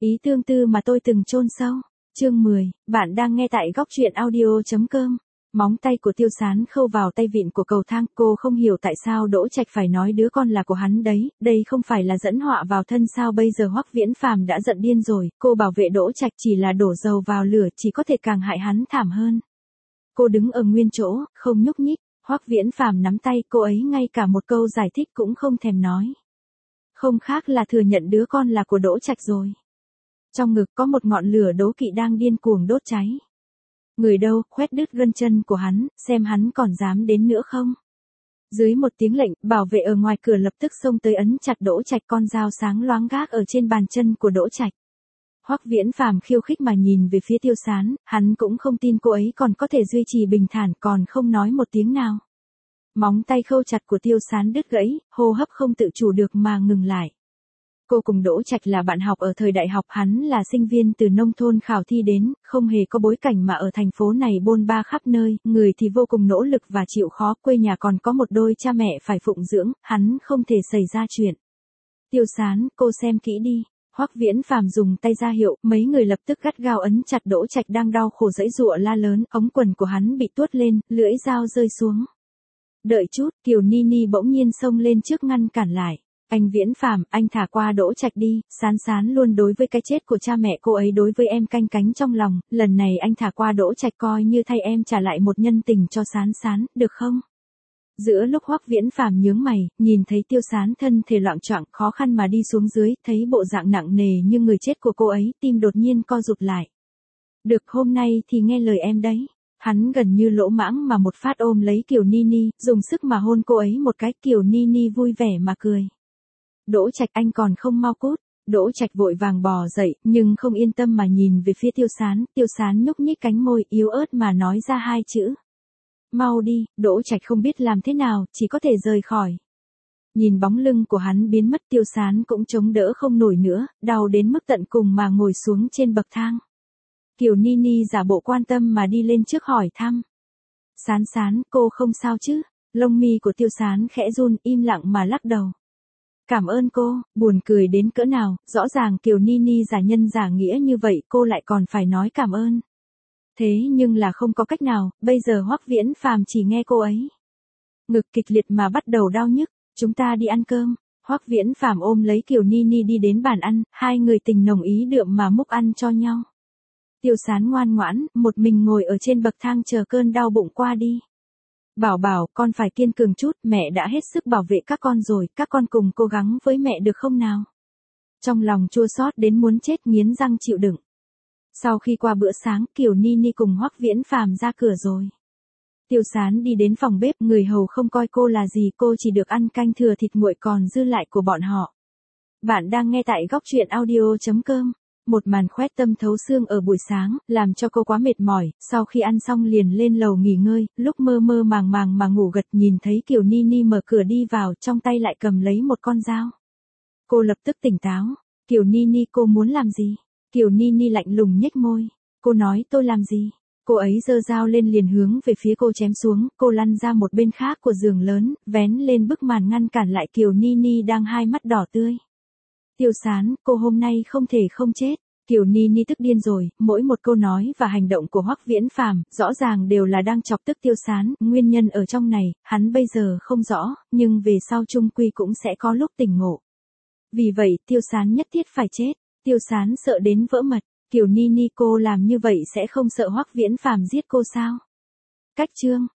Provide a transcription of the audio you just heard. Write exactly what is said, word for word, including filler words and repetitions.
Ý tương tư mà tôi từng chôn sâu. Chương mười, bạn đang nghe tại góc truyện audio.com. Móng tay của Tiêu Sán khâu vào tay vịn của cầu thang, cô không hiểu tại sao Đỗ Trạch phải nói đứa con là của hắn đấy, đây không phải là dẫn họa vào thân sao? Bây giờ Hoắc Viễn Phàm đã giận điên rồi, cô bảo vệ Đỗ Trạch chỉ là đổ dầu vào lửa, chỉ có thể càng hại hắn thảm hơn. Cô đứng ở nguyên chỗ, không nhúc nhích, Hoắc Viễn Phàm nắm tay cô ấy, ngay cả một câu giải thích cũng không thèm nói. Không khác là thừa nhận đứa con là của Đỗ Trạch rồi. Trong ngực có một ngọn lửa đố kỵ đang điên cuồng đốt cháy. Người đâu, khoét đứt gân chân của hắn, xem hắn còn dám đến nữa không. Dưới một tiếng lệnh, bảo vệ ở ngoài cửa lập tức xông tới ấn chặt Đỗ Trạch, con dao sáng loáng gác ở trên bàn chân của Đỗ Trạch. Hoắc Viễn Phàm khiêu khích mà nhìn về phía Tiêu Sán, hắn cũng không tin cô ấy còn có thể duy trì bình thản, còn không nói một tiếng nào. Móng tay khâu chặt của Tiêu Sán đứt gãy, hô hấp không tự chủ được mà ngừng lại. Cô cùng Đỗ Trạch là bạn học ở thời đại học, hắn là sinh viên từ nông thôn khảo thi đến, không hề có bối cảnh mà ở thành phố này bôn ba khắp nơi, người thì vô cùng nỗ lực và chịu khó, quê nhà còn có một đôi cha mẹ phải phụng dưỡng, hắn không thể xảy ra chuyện. Tiêu Sán, cô xem kỹ đi. Hoắc Viễn Phàm dùng tay ra hiệu, mấy người lập tức gắt gao ấn chặt Đỗ Trạch đang đau khổ giãy giụa la lớn, ống quần của hắn bị tuốt lên, lưỡi dao rơi xuống. Đợi chút, Kiều Nini bỗng nhiên xông lên trước ngăn cản lại. Anh Viễn Phàm, anh thả qua Đỗ Trạch đi, Sán Sán luôn đối với cái chết của cha mẹ cô ấy đối với em canh cánh trong lòng, lần này anh thả qua Đỗ Trạch coi như thay em trả lại một nhân tình cho Sán Sán, được không? Giữa lúc Hoắc Viễn Phàm nhướng mày, nhìn thấy Tiêu Sán thân thể loạng choạng, khó khăn mà đi xuống dưới, thấy bộ dạng nặng nề như người chết của cô ấy, tim đột nhiên co rụt lại. Được, hôm nay thì nghe lời em đấy. Hắn gần như lỗ mãng mà một phát ôm lấy Kiều Nini, dùng sức mà hôn cô ấy một cái. Kiều Nini vui vẻ mà cười. Đỗ Trạch, anh còn không mau cút. Đỗ Trạch vội vàng bò dậy, nhưng không yên tâm mà nhìn về phía Tiêu Sán. Tiêu Sán nhúc nhích cánh môi, yếu ớt mà nói ra hai chữ. Mau đi. Đỗ Trạch không biết làm thế nào, chỉ có thể rời khỏi. Nhìn bóng lưng của hắn biến mất, Tiêu Sán cũng chống đỡ không nổi nữa, đau đến mức tận cùng mà ngồi xuống trên bậc thang. Kiều Nini giả bộ quan tâm mà đi lên trước hỏi thăm. Sán Sán, cô không sao chứ? Lông mi của Tiêu Sán khẽ run, im lặng mà lắc đầu. Cảm ơn cô, buồn cười đến cỡ nào, rõ ràng Kiều Nini giả nhân giả nghĩa như vậy cô lại còn phải nói cảm ơn. Thế nhưng là không có cách nào, bây giờ Hoắc Viễn Phàm chỉ nghe cô ấy. Ngực kịch liệt mà bắt đầu đau nhức, chúng ta đi ăn cơm. Hoắc Viễn Phàm ôm lấy Kiều Nini đi đến bàn ăn, hai người tình nồng ý đượm mà múc ăn cho nhau. Tiêu Sán ngoan ngoãn, một mình ngồi ở trên bậc thang chờ cơn đau bụng qua đi. Bảo bảo, con phải kiên cường chút, mẹ đã hết sức bảo vệ các con rồi, các con cùng cố gắng với mẹ được không nào? Trong lòng chua xót đến muốn chết, nghiến răng chịu đựng. Sau khi qua bữa sáng, Kiều Nini cùng Hoắc Viễn Phàm ra cửa rồi. Tiêu Sán đi đến phòng bếp, người hầu không coi cô là gì, cô chỉ được ăn canh thừa thịt nguội còn dư lại của bọn họ. Bạn đang nghe tại góc truyện audio.com. Một màn khoét tâm thấu xương ở buổi sáng, làm cho cô quá mệt mỏi, sau khi ăn xong liền lên lầu nghỉ ngơi, lúc mơ mơ màng màng mà ngủ gật nhìn thấy Kiều Nini mở cửa đi vào, trong tay lại cầm lấy một con dao. Cô lập tức tỉnh táo. Kiều Nini, cô muốn làm gì? Kiều Nini lạnh lùng nhếch môi. Cô nói tôi làm gì? Cô ấy giơ dao lên liền hướng về phía cô chém xuống, cô lăn ra một bên khác của giường lớn, vén lên bức màn ngăn cản lại Kiều Nini đang hai mắt đỏ tươi. Tiêu Sán, cô hôm nay không thể không chết. Kiều Nini tức điên rồi, mỗi một câu nói và hành động của Hoắc Viễn Phàm rõ ràng đều là đang chọc tức Tiêu Sán, nguyên nhân ở trong này, hắn bây giờ không rõ, nhưng về sau chung quy cũng sẽ có lúc tỉnh ngộ. Vì vậy, Tiêu Sán nhất thiết phải chết. Tiêu Sán sợ đến vỡ mật. Kiều Nini, cô làm như vậy sẽ không sợ Hoắc Viễn Phàm giết cô sao? Cách chương